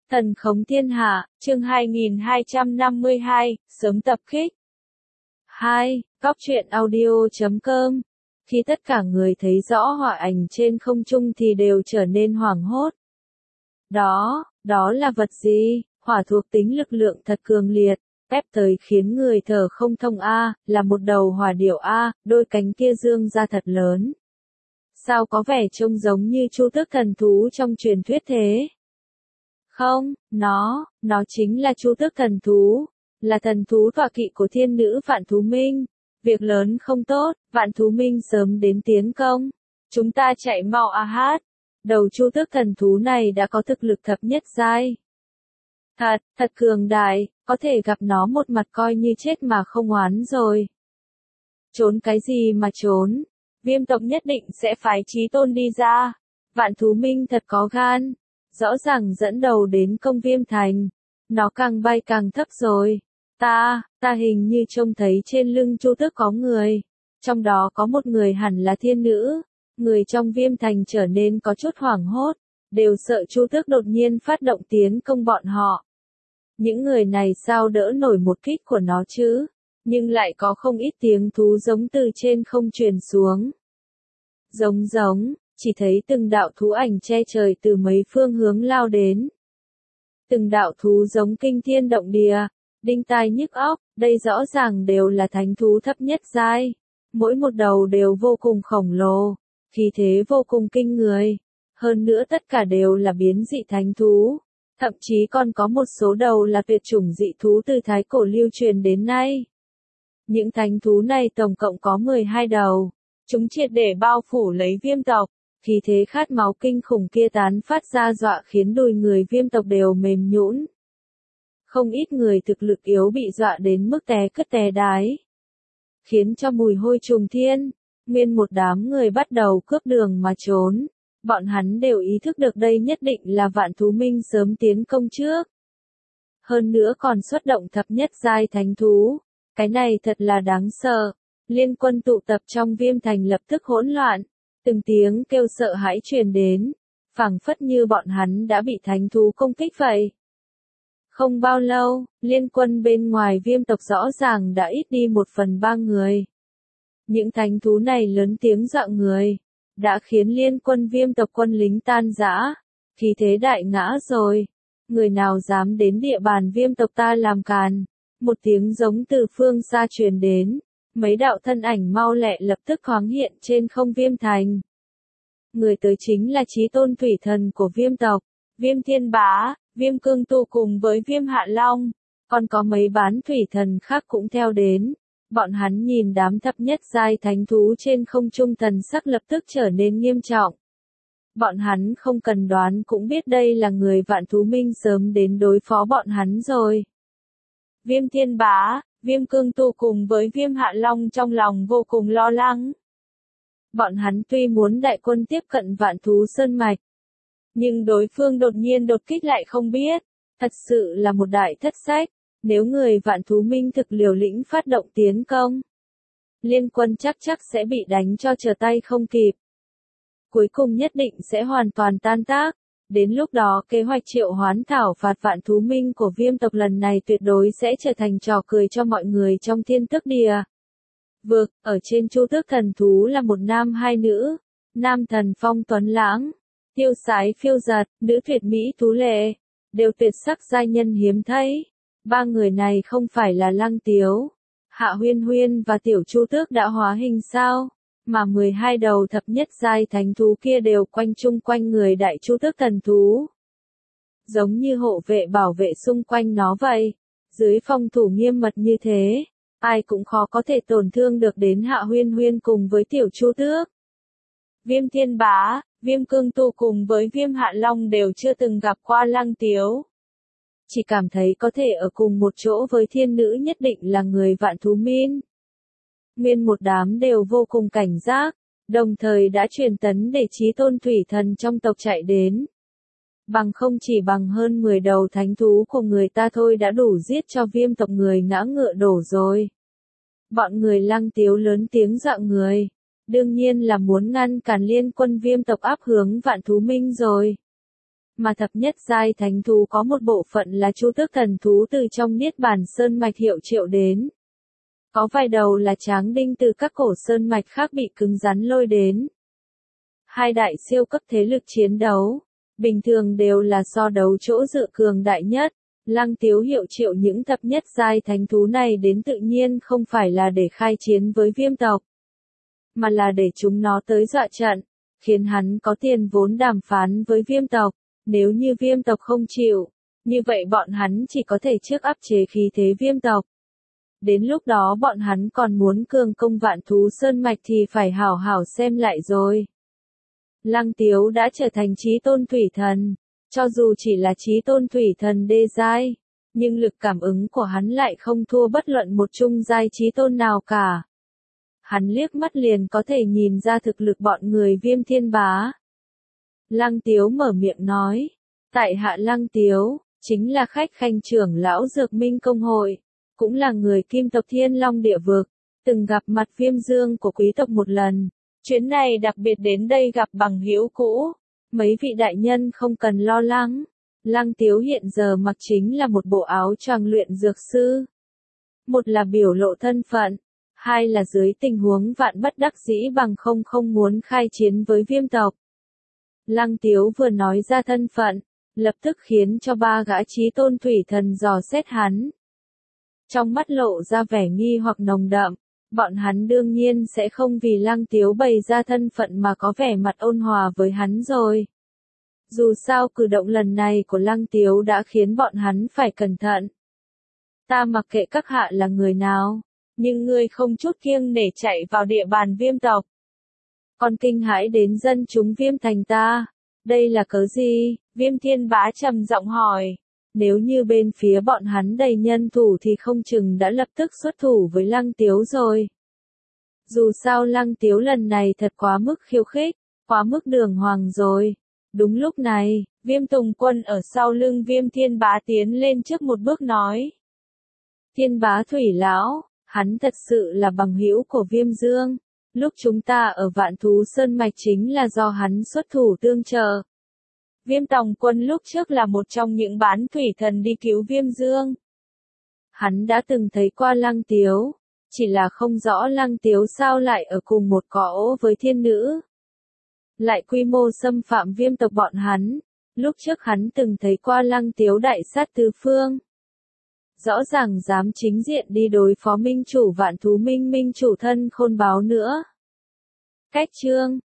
Thần khống thiên hạ, chương 2252, sớm tập kích. 2. Góc truyện audio.com. Khi tất cả người thấy rõ hỏa ảnh trên không trung thì đều trở nên hoảng hốt. Đó là vật gì? Hỏa thuộc tính lực lượng thật cường liệt, ép tới khiến người thở không thông a, là một đầu hỏa điểu a, đôi cánh kia dương ra thật lớn. Sao có vẻ trông giống như chu tước thần thú trong truyền thuyết thế? Không, nó chính là chu tước thần thú, là thần thú tọa kỵ của thiên nữ Vạn Thú Minh. Việc lớn không tốt, Vạn Thú Minh sớm đến tiến công. Chúng ta chạy mau a hát. Đầu chu tước thần thú này đã có thực lực thập nhất giai. Thật cường đại, có thể gặp nó một mặt coi như chết mà không oán rồi. Trốn cái gì mà trốn? Viêm tộc nhất định sẽ phái Chí Tôn đi ra. Vạn Thú Minh thật có gan. Rõ ràng dẫn đầu đến công Viêm Thành. Nó càng bay càng thấp rồi. Ta hình như trông thấy trên lưng chu tước có người. Trong đó có một người hẳn là thiên nữ. Người trong Viêm Thành trở nên có chút hoảng hốt. Đều sợ chu tước đột nhiên phát động tiến công bọn họ. Những người này sao đỡ nổi một kích của nó chứ? Nhưng lại có không ít tiếng thú giống từ trên không truyền xuống. Giống, chỉ thấy từng đạo thú ảnh che trời từ mấy phương hướng lao đến. Từng đạo thú giống kinh thiên động địa, đinh tai nhức óc, đây rõ ràng đều là thánh thú thấp nhất giai. Mỗi một đầu đều vô cùng khổng lồ, khí thế vô cùng kinh người. Hơn nữa tất cả đều là biến dị thánh thú. Thậm chí còn có một số đầu là tuyệt chủng dị thú từ thái cổ lưu truyền đến nay. Những thánh thú này tổng cộng có 12 đầu. Chúng triệt để bao phủ lấy Viêm tộc. Khí thế khát máu kinh khủng kia tán phát ra dọa khiến đùi người Viêm tộc đều mềm nhũn. Không ít người thực lực yếu bị dọa đến mức té cứt té đái. Khiến cho mùi hôi trùng thiên. Nguyên một đám người bắt đầu cướp đường mà trốn. Bọn hắn đều ý thức được đây nhất định là Vạn Thú Minh sớm tiến công trước. Hơn nữa còn xuất động thập nhất giai thánh thú. Cái này thật là đáng sợ. Liên quân tụ tập trong Viêm Thành lập tức hỗn loạn. Từng tiếng kêu sợ hãi truyền đến. Phảng phất như bọn hắn đã bị thánh thú công kích vậy. Không bao lâu, liên quân bên ngoài Viêm tộc rõ ràng đã ít đi 1/3 người. Những thánh thú này lớn tiếng dọa người. Đã khiến liên quân Viêm tộc quân lính tan rã. Khí thế đại ngã rồi. Người nào dám đến địa bàn Viêm tộc ta làm càn. Một tiếng giống từ phương xa truyền đến. Mấy đạo thân ảnh mau lẹ lập tức thoáng hiện trên không Viêm Thành. Người tới chính là Chí Tôn thủy thần của Viêm tộc, Viêm Thiên Bá, Viêm Cương Tu cùng với Viêm Hạ Long. Còn có mấy bán thủy thần khác cũng theo đến. Bọn hắn nhìn đám thập nhất giai thánh thú trên không trung, thần sắc lập tức trở nên nghiêm trọng. Bọn hắn không cần đoán cũng biết đây là người Vạn Thú Minh sớm đến đối phó bọn hắn rồi. Viêm Thiên Bá, Viêm Cương Tu cùng với Viêm Hạ Long trong lòng vô cùng lo lắng. Bọn hắn tuy muốn đại quân tiếp cận Vạn Thú Sơn Mạch, nhưng đối phương đột nhiên đột kích lại không biết. Thật sự là một đại thất sách. Nếu người Vạn Thú Minh thực liều lĩnh phát động tiến công, liên quân chắc sẽ bị đánh cho trở tay không kịp. Cuối cùng nhất định sẽ hoàn toàn tan tác. Đến lúc đó kế hoạch triệu hoán thảo phạt Vạn Thú Minh của Viêm tộc lần này tuyệt đối sẽ trở thành trò cười cho mọi người trong thiên tước địa. Vực, ở trên chu tước thần thú là một nam hai nữ. Nam thần phong tuấn lãng, tiêu sái phiêu giật, nữ tuyệt mỹ tú lệ, đều tuyệt sắc giai nhân hiếm thấy. Ba người này không phải là Lăng Tiếu, Hạ Huyên Huyên và Tiểu Chu Tước đã hóa hình sao? Mà 12 đầu thập nhất giai thánh thú kia đều quanh chung quanh người đại chu tước thần thú. Giống như hộ vệ bảo vệ xung quanh nó vậy. Dưới phòng thủ nghiêm mật như thế, ai cũng khó có thể tổn thương được đến Hạ Huyên Huyên cùng với Tiểu Chu Tước. Viêm Thiên Bá, Viêm Cương Tu cùng với Viêm Hạ Long đều chưa từng gặp qua Lăng Tiếu. Chỉ cảm thấy có thể ở cùng một chỗ với thiên nữ nhất định là người Vạn Thú Minh. Nguyên một đám đều vô cùng cảnh giác, đồng thời đã truyền tấn để Chí Tôn thủy thần trong tộc chạy đến. Bằng không chỉ bằng hơn 10 đầu thánh thú của người ta thôi đã đủ giết cho Viêm tộc người ngã ngựa đổ rồi. Bọn người Lăng Tiếu lớn tiếng dọa người. Đương nhiên là muốn ngăn cản liên quân Viêm tộc áp hướng Vạn Thú Minh rồi. Mà thập nhất giai thánh thú có một bộ phận là chu tước thần thú từ trong Niết Bàn Sơn Mạch hiệu triệu đến. Có vài đầu là tráng đinh từ các cổ sơn mạch khác bị cứng rắn lôi đến. Hai đại siêu cấp thế lực chiến đấu, bình thường đều là so đấu chỗ dựa cường đại nhất. Lăng Tiếu hiệu triệu những thập nhất giai thánh thú này đến tự nhiên không phải là để khai chiến với Viêm tộc, mà là để chúng nó tới dọa trận, khiến hắn có tiền vốn đàm phán với Viêm tộc. Nếu như Viêm tộc không chịu, như vậy bọn hắn chỉ có thể trước áp chế khí thế Viêm tộc. Đến lúc đó bọn hắn còn muốn cường công Vạn Thú Sơn Mạch thì phải hảo hảo xem lại rồi. Lăng Tiếu đã trở thành chí tôn thủy thần, cho dù chỉ là chí tôn thủy thần đê giai, nhưng lực cảm ứng của hắn lại không thua bất luận một trung giai chí tôn nào cả. Hắn liếc mắt liền có thể nhìn ra thực lực bọn người Viêm Thiên Bá. Lăng Tiếu mở miệng nói, tại hạ Lăng Tiếu, chính là khách khanh trưởng lão Dược Minh Công Hội, cũng là người Kim tộc Thiên Long Địa Vực, từng gặp mặt Viêm Dương của quý tộc một lần. Chuyến này đặc biệt đến đây gặp bằng hữu cũ, mấy vị đại nhân không cần lo lắng. Lăng Tiếu hiện giờ mặc chính là một bộ áo choàng luyện dược sư. Một là biểu lộ thân phận, hai là dưới tình huống vạn bất đắc dĩ bằng không muốn khai chiến với Viêm tộc. Lăng Tiếu vừa nói ra thân phận, lập tức khiến cho ba gã chí tôn thủy thần dò xét hắn. Trong mắt lộ ra vẻ nghi hoặc nồng đậm, bọn hắn đương nhiên sẽ không vì Lăng Tiếu bày ra thân phận mà có vẻ mặt ôn hòa với hắn rồi. Dù sao cử động lần này của Lăng Tiếu đã khiến bọn hắn phải cẩn thận. Ta mặc kệ các hạ là người nào, nhưng ngươi không chút kiêng nể chạy vào địa bàn Viêm tộc. Còn kinh hãi đến dân chúng Viêm thành ta, đây là cớ gì? Viêm Thiên Bá trầm giọng hỏi. Nếu như bên phía bọn hắn đầy nhân thủ thì không chừng đã lập tức xuất thủ với Lăng Tiếu rồi. Dù sao Lăng Tiếu lần này thật quá mức khiêu khích, quá mức đường hoàng rồi. Đúng lúc này, Viêm Tùng Quân ở sau lưng Viêm Thiên Bá tiến lên trước một bước nói. Thiên Bá Thủy Lão, hắn thật sự là bằng hữu của Viêm Dương. Lúc chúng ta ở Vạn Thú Sơn Mạch chính là do hắn xuất thủ tương trợ. Viêm Tòng Quân lúc trước là một trong những bán thủy thần đi cứu Viêm Dương. Hắn đã từng thấy qua Lăng Tiếu, chỉ là không rõ Lăng Tiếu sao lại ở cùng một cõi với thiên nữ. Lại quy mô xâm phạm Viêm tộc bọn hắn, lúc trước hắn từng thấy qua Lăng Tiếu đại sát tứ phương. Rõ ràng dám chính diện đi đối phó minh chủ Vạn Thú Minh chủ thân Khôn Báo nữa. Cách chương